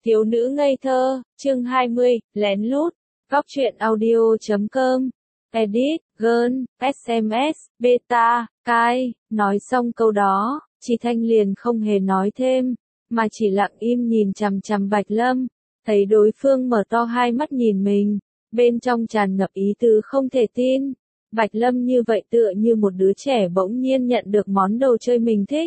Thiếu nữ ngây thơ, chương 20, lén lút, góc truyện audio.com, edit, girl, SMS, beta, cai, nói xong câu đó, chị Thanh liền không hề nói thêm, mà chỉ lặng im nhìn chằm chằm Bạch Lâm, thấy đối phương mở to hai mắt nhìn mình, bên trong tràn ngập ý tứ không thể tin. Bạch Lâm như vậy tựa như một đứa trẻ bỗng nhiên nhận được món đồ chơi mình thích.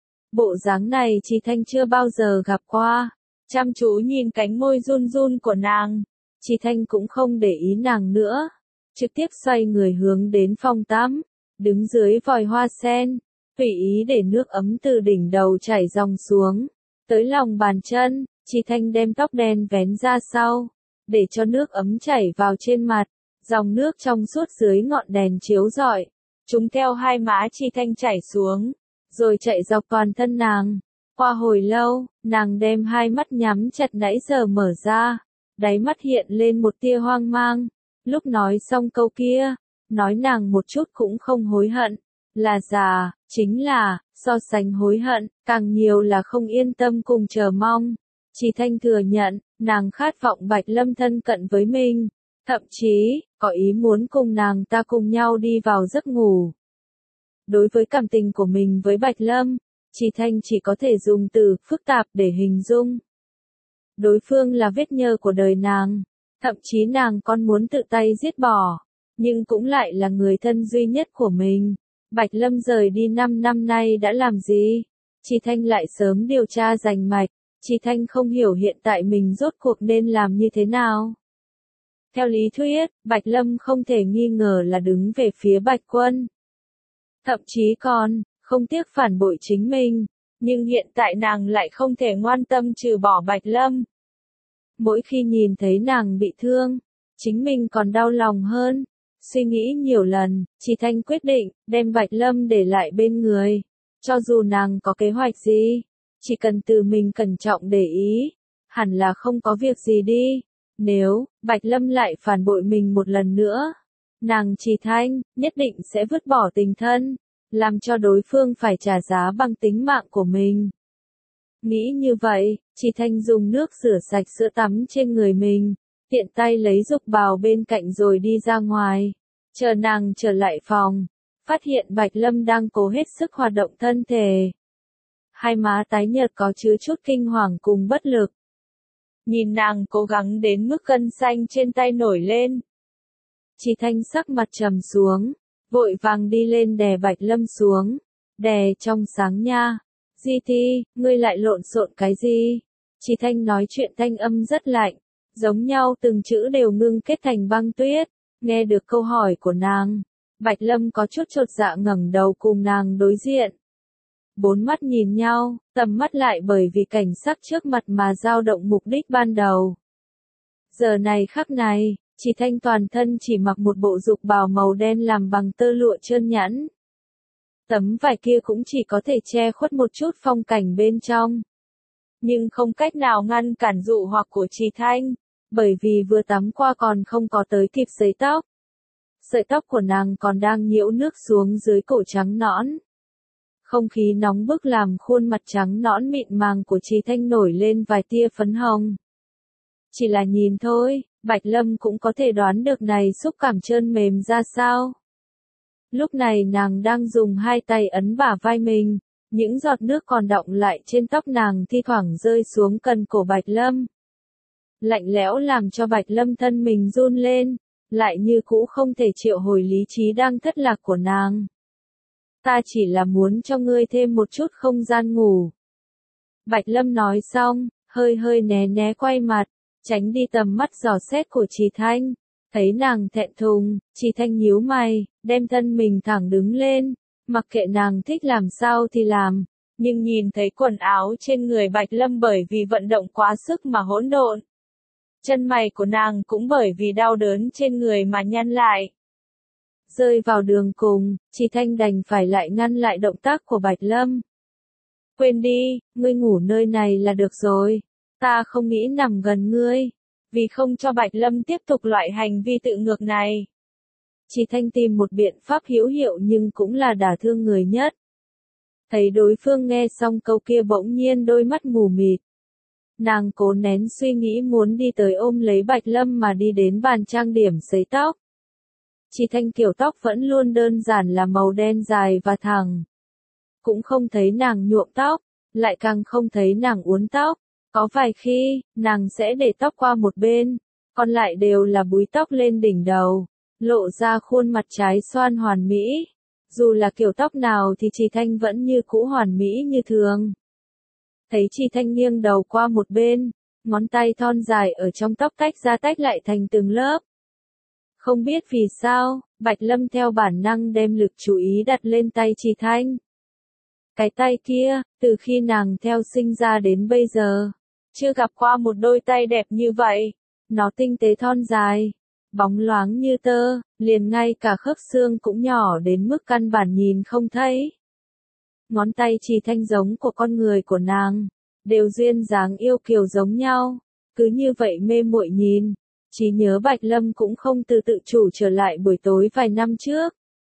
Bộ dáng này chị Thanh chưa bao giờ gặp qua. Chăm chú nhìn cánh môi run run của nàng, chị Thanh cũng không để ý nàng nữa, trực tiếp xoay người hướng đến phòng tắm, đứng dưới vòi hoa sen, tùy ý để nước ấm từ đỉnh đầu chảy dòng xuống, tới lòng bàn chân, chị Thanh đem tóc đen vén ra sau, để cho nước ấm chảy vào trên mặt, dòng nước trong suốt dưới ngọn đèn chiếu rọi, chúng theo hai má chị Thanh chảy xuống, rồi chạy dọc toàn thân nàng. Qua hồi lâu, nàng đem hai mắt nhắm chặt nãy giờ mở ra, đáy mắt hiện lên một tia hoang mang. Lúc nói xong câu kia, nói nàng một chút cũng không hối hận, là già, chính là, so sánh hối hận, càng nhiều là không yên tâm cùng chờ mong. Chị Thanh thừa nhận, nàng khát vọng Bạch Lâm thân cận với mình, thậm chí, có ý muốn cùng nàng ta cùng nhau đi vào giấc ngủ. Đối với cảm tình của mình với Bạch Lâm, chị Thanh chỉ có thể dùng từ phức tạp để hình dung. Đối phương là vết nhơ của đời nàng, thậm chí nàng còn muốn tự tay giết bỏ, nhưng cũng lại là người thân duy nhất của mình. Bạch Lâm rời đi 5 năm nay đã làm gì? Chị Thanh lại sớm điều tra rành mạch, chị Thanh không hiểu hiện tại mình rốt cuộc nên làm như thế nào. Theo lý thuyết, Bạch Lâm không thể nghi ngờ là đứng về phía Bạch Quân. Thậm chí còn không tiếc phản bội chính mình, nhưng hiện tại nàng lại không thể ngoan tâm trừ bỏ Bạch Lâm. Mỗi khi nhìn thấy nàng bị thương, chính mình còn đau lòng hơn. Suy nghĩ nhiều lần, chị Thanh quyết định đem Bạch Lâm để lại bên người. Cho dù nàng có kế hoạch gì, chỉ cần tự mình cẩn trọng để ý, hẳn là không có việc gì đi. Nếu Bạch Lâm lại phản bội mình một lần nữa, nàng chị Thanh nhất định sẽ vứt bỏ tình thân, làm cho đối phương phải trả giá bằng tính mạng của mình. Nghĩ như vậy, chị Thanh dùng nước rửa sạch sữa tắm trên người mình, tiện tay lấy dục bào bên cạnh rồi đi ra ngoài. Chờ nàng trở lại phòng, phát hiện Bạch Lâm đang cố hết sức hoạt động thân thể. Hai má tái nhợt có chứa chút kinh hoàng cùng bất lực. Nhìn nàng cố gắng đến mức gân xanh trên tay nổi lên. Chị Thanh sắc mặt trầm xuống, vội vàng đi lên đè Bạch Lâm xuống, đè trong sáng nha. Di Thi, ngươi lại lộn xộn cái gì? Chị Thanh nói chuyện thanh âm rất lạnh, giống nhau từng chữ đều ngưng kết thành băng tuyết. Nghe được câu hỏi của nàng, Bạch Lâm có chút chột dạ ngẩng đầu cùng nàng đối diện. Bốn mắt nhìn nhau, tầm mắt lại bởi vì cảnh sắc trước mặt mà dao động mục đích ban đầu. Giờ này khắc này, chị Thanh toàn thân chỉ mặc một bộ dục bào màu đen làm bằng tơ lụa trơn nhẵn. Tấm vải kia cũng chỉ có thể che khuất một chút phong cảnh bên trong. Nhưng không cách nào ngăn cản dụ hoặc của chị Thanh, bởi vì vừa tắm qua còn không có tới kịp sấy tóc. Sợi tóc của nàng còn đang nhiễu nước xuống dưới cổ trắng nõn. Không khí nóng bức làm khuôn mặt trắng nõn mịn màng của chị Thanh nổi lên vài tia phấn hồng. Chỉ là nhìn thôi, Bạch Lâm cũng có thể đoán được này xúc cảm trơn mềm ra sao. Lúc này nàng đang dùng hai tay ấn bả vai mình, những giọt nước còn đọng lại trên tóc nàng thi thoảng rơi xuống cần cổ Bạch Lâm. Lạnh lẽo làm cho Bạch Lâm thân mình run lên, lại như cũ không thể triệu hồi lý trí đang thất lạc của nàng. Ta chỉ là muốn cho ngươi thêm một chút không gian ngủ. Bạch Lâm nói xong, hơi hơi né né quay mặt, tránh đi tầm mắt dò xét của chị Thanh. Thấy nàng thẹn thùng, chị Thanh nhíu mày, đem thân mình thẳng đứng lên, mặc kệ nàng thích làm sao thì làm, nhưng nhìn thấy quần áo trên người Bạch Lâm bởi vì vận động quá sức mà hỗn độn. Chân mày của nàng cũng bởi vì đau đớn trên người mà nhăn lại. Rơi vào đường cùng, chị Thanh đành phải lại ngăn lại động tác của Bạch Lâm. Quên đi, ngươi ngủ nơi này là được rồi, ta không nghĩ nằm gần ngươi. Vì không cho Bạch Lâm tiếp tục loại hành vi tự ngược này. Chị Thanh tìm một biện pháp hữu hiệu nhưng cũng là đả thương người nhất. Thấy đối phương nghe xong câu kia bỗng nhiên đôi mắt mù mịt. Nàng cố nén suy nghĩ muốn đi tới ôm lấy Bạch Lâm mà đi đến bàn trang điểm sấy tóc. Chỉ Thanh kiểu tóc vẫn luôn đơn giản là màu đen dài và thẳng. Cũng không thấy nàng nhuộm tóc, lại càng không thấy nàng uốn tóc. Có vài khi, nàng sẽ để tóc qua một bên, còn lại đều là búi tóc lên đỉnh đầu, lộ ra khuôn mặt trái xoan hoàn mỹ. Dù là kiểu tóc nào thì Trì Thanh vẫn như cũ hoàn mỹ như thường. Thấy Trì Thanh nghiêng đầu qua một bên, ngón tay thon dài ở trong tóc tách lại thành từng lớp. Không biết vì sao, Bạch Lâm theo bản năng đem lực chú ý đặt lên tay Trì Thanh. Cái tay kia, từ khi nàng theo sinh ra đến bây giờ, chưa gặp qua một đôi tay đẹp như vậy. Nó tinh tế thon dài, bóng loáng như tơ, liền ngay cả khớp xương cũng nhỏ đến mức căn bản nhìn không thấy. Ngón tay Trì Thanh giống của con người của nàng, đều duyên dáng yêu kiều giống nhau, cứ như vậy mê muội nhìn. Trí nhớ Bạch Lâm cũng không tự chủ trở lại buổi tối vài năm trước.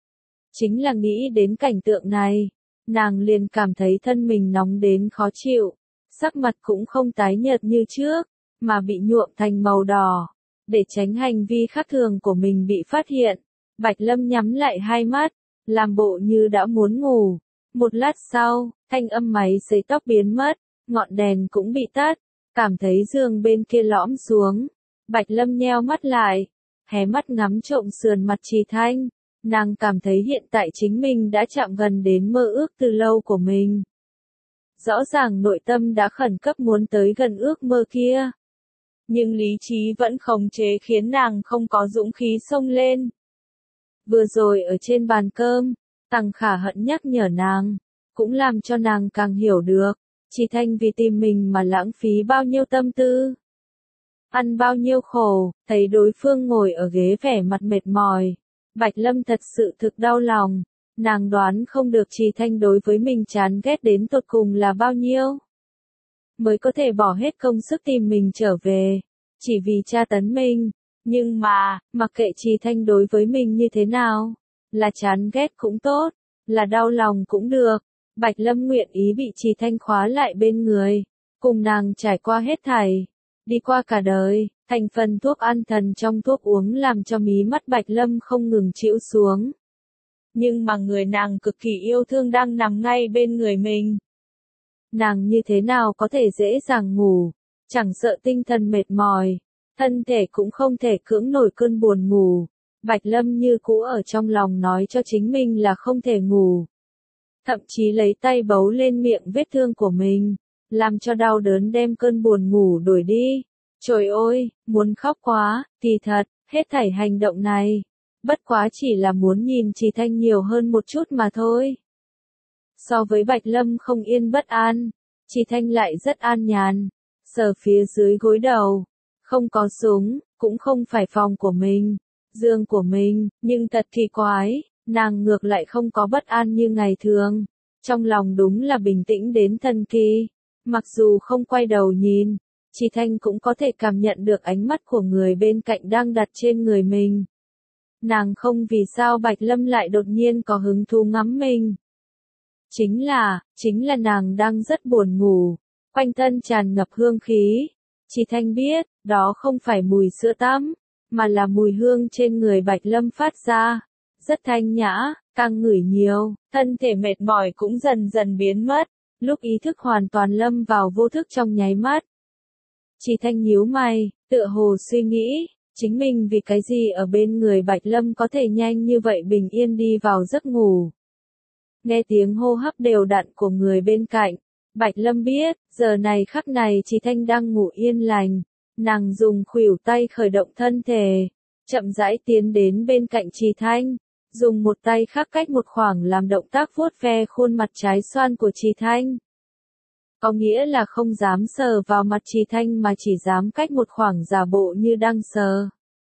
Chính là nghĩ đến cảnh tượng này, nàng liền cảm thấy thân mình nóng đến khó chịu, sắc mặt cũng không tái nhợt như trước, mà bị nhuộm thành màu đỏ. Để tránh hành vi khác thường của mình bị phát hiện, Bạch Lâm nhắm lại hai mắt, làm bộ như đã muốn ngủ. Một lát sau, thanh âm máy sấy tóc biến mất, ngọn đèn cũng bị tắt, cảm thấy giường bên kia lõm xuống. Bạch Lâm nheo mắt lại, hé mắt ngắm trộm sườn mặt Trì Thanh. Nàng cảm thấy hiện tại chính mình đã chạm gần đến mơ ước từ lâu của mình. Rõ ràng nội tâm đã khẩn cấp muốn tới gần ước mơ kia. Nhưng lý trí vẫn khống chế khiến nàng không có dũng khí xông lên. Vừa rồi ở trên bàn cơm, Tằng Khả Hận nhắc nhở nàng, cũng làm cho nàng càng hiểu được, Trì Thanh vì tìm mình mà lãng phí bao nhiêu tâm tư. Ăn bao nhiêu khổ, thấy đối phương ngồi ở ghế vẻ mặt mệt mỏi. Bạch Lâm thật sự thực đau lòng, nàng đoán không được Trì Thanh đối với mình chán ghét đến tột cùng là bao nhiêu. Mới có thể bỏ hết công sức tìm mình trở về, chỉ vì tra tấn mình. Nhưng mà, mặc kệ Trì Thanh đối với mình như thế nào, là chán ghét cũng tốt, là đau lòng cũng được, Bạch Lâm nguyện ý bị Trì Thanh khóa lại bên người, cùng nàng trải qua hết thảy, đi qua cả đời. Thành phần thuốc an thần trong thuốc uống làm cho mí mắt Bạch Lâm không ngừng chịu xuống. Nhưng mà người nàng cực kỳ yêu thương đang nằm ngay bên người mình. Nàng như thế nào có thể dễ dàng ngủ, chẳng sợ tinh thần mệt mỏi, thân thể cũng không thể cưỡng nổi cơn buồn ngủ. Bạch Lâm như cũ ở trong lòng nói cho chính mình là không thể ngủ. Thậm chí lấy tay bấu lên miệng vết thương của mình, làm cho đau đớn đem cơn buồn ngủ đuổi đi. Trời ơi, muốn khóc quá, kỳ thật, hết thảy hành động này, bất quá chỉ là muốn nhìn Trì Thanh nhiều hơn một chút mà thôi. So với Bạch Lâm không yên bất an, Trì Thanh lại rất an nhàn, sờ phía dưới gối đầu, không có súng, cũng không phải phòng của mình, giường của mình, nhưng thật kỳ quái, nàng ngược lại không có bất an như ngày thường, trong lòng đúng là bình tĩnh đến thần kỳ, mặc dù không quay đầu nhìn. Trì Thanh cũng có thể cảm nhận được ánh mắt của người bên cạnh đang đặt trên người mình. Nàng không vì sao Bạch Lâm lại đột nhiên có hứng thú ngắm mình. Chính là nàng đang rất buồn ngủ, quanh thân tràn ngập hương khí. Trì Thanh biết, đó không phải mùi sữa tắm, mà là mùi hương trên người Bạch Lâm phát ra. Rất thanh nhã, càng ngửi nhiều, thân thể mệt mỏi cũng dần dần biến mất, lúc ý thức hoàn toàn lâm vào vô thức trong nháy mắt. Trì Thanh nhíu mày, tựa hồ suy nghĩ, chính mình vì cái gì ở bên người Bạch Lâm có thể nhanh như vậy bình yên đi vào giấc ngủ. Nghe tiếng hô hấp đều đặn của người bên cạnh, Bạch Lâm biết, giờ này khắc này Trì Thanh đang ngủ yên lành, nàng dùng khuỷu tay khởi động thân thể, chậm rãi tiến đến bên cạnh Trì Thanh, dùng một tay khác cách một khoảng làm động tác vuốt ve khuôn mặt trái xoan của Trì Thanh. Có nghĩa là không dám sờ vào mặt Trì Thanh mà chỉ dám cách một khoảng giả bộ như đang sờ.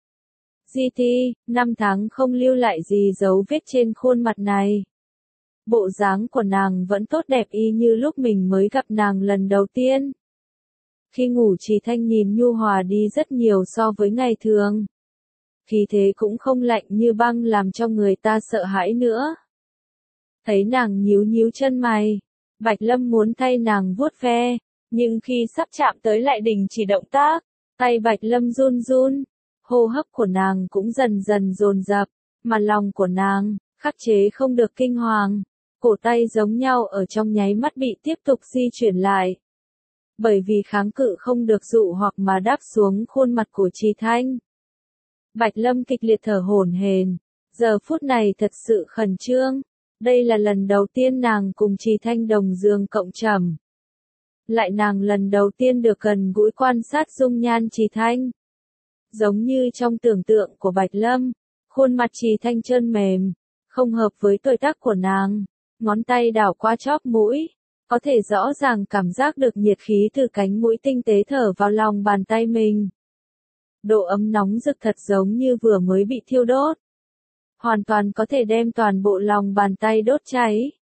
GT, 5 tháng không lưu lại gì dấu vết trên khuôn mặt này. Bộ dáng của nàng vẫn tốt đẹp y như lúc mình mới gặp nàng lần đầu tiên. Khi ngủ Trì Thanh nhìn nhu hòa đi rất nhiều so với ngày thường. Khí thế cũng không lạnh như băng làm cho người ta sợ hãi nữa. Thấy nàng nhíu nhíu chân mày, Bạch Lâm muốn thay nàng vuốt ve, Nhưng khi sắp chạm tới lại đình chỉ động tác, tay Bạch Lâm run run, hô hấp của nàng cũng dần dần dồn dập, mà lòng của nàng, khắc chế không được kinh hoàng, cổ tay giống nhau ở trong nháy mắt bị tiếp tục di chuyển lại. Bởi vì kháng cự không được dụ hoặc mà đáp xuống khuôn mặt của Trì Thanh. Bạch Lâm kịch liệt thở hổn hển, giờ phút này thật sự khẩn trương, đây là lần đầu tiên nàng cùng Trì Thanh đồng giường cộng trầm. Lại nàng lần đầu tiên được gần gũi quan sát dung nhan Trì Thanh. Giống như trong tưởng tượng của Bạch Lâm, khuôn mặt Trì Thanh trơn mềm, không hợp với tuổi tác của nàng, ngón tay đảo qua chóp mũi, có thể rõ ràng cảm giác được nhiệt khí từ cánh mũi tinh tế thở vào lòng bàn tay mình. Độ ấm nóng rực thật giống như vừa mới bị thiêu đốt. Hoàn toàn có thể đem toàn bộ lòng bàn tay đốt cháy.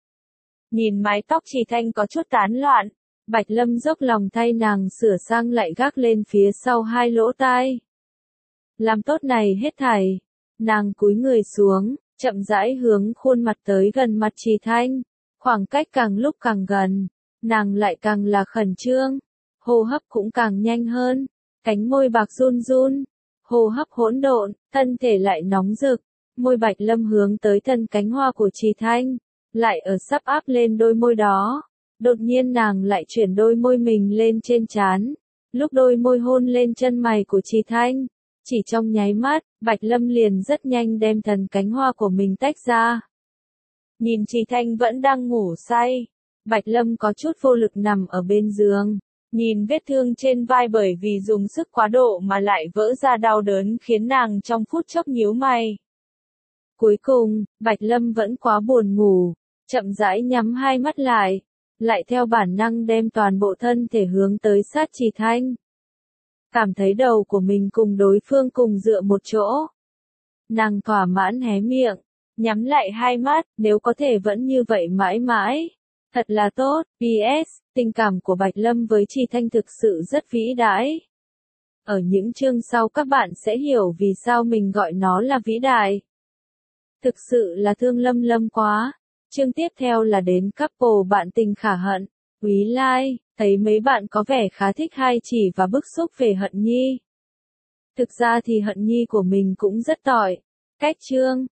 Nhìn mái tóc Trì Thanh có chút tán loạn, Bạch Lâm dốc lòng thay nàng sửa sang lại gác lên phía sau hai lỗ tai. Làm tốt này hết thảy, nàng cúi người xuống, chậm rãi hướng khuôn mặt tới gần mặt Trì Thanh. Khoảng cách càng lúc càng gần, nàng lại càng là khẩn trương, hô hấp cũng càng nhanh hơn, cánh môi bạc run run, hô hấp hỗn độn, thân thể lại nóng rực, môi Bạch Lâm hướng tới thân cánh hoa của Trì Thanh, lại ở sắp áp lên đôi môi đó. Đột nhiên nàng lại chuyển đôi môi mình lên trên trán, lúc đôi môi hôn lên chân mày của Trì Thanh, chỉ trong nháy mắt, Bạch Lâm liền rất nhanh đem thần cánh hoa của mình tách ra. Nhìn Trì Thanh vẫn đang ngủ say, Bạch Lâm có chút vô lực nằm ở bên giường, nhìn vết thương trên vai bởi vì dùng sức quá độ mà lại vỡ ra đau đớn khiến nàng trong phút chốc nhíu mày. Cuối cùng, Bạch Lâm vẫn quá buồn ngủ, chậm rãi nhắm hai mắt lại theo bản năng đem toàn bộ thân thể hướng tới sát Trì Thanh. Cảm thấy đầu của mình cùng đối phương cùng dựa một chỗ. Nàng thỏa mãn hé miệng, nhắm lại hai mắt, nếu có thể vẫn như vậy mãi mãi. Thật là tốt, PS, tình cảm của Bạch Lâm với Trì Thanh thực sự rất vĩ đại. Ở những chương sau các bạn sẽ hiểu vì sao mình gọi nó là vĩ đại. Thực sự là thương Lâm Lâm quá. Chương tiếp theo là đến couple bạn tình khả hận. Quý like, thấy mấy bạn có vẻ khá thích hai chỉ và bức xúc về Hận Nhi. Thực ra thì Hận Nhi của mình cũng rất tỏi. Cách chương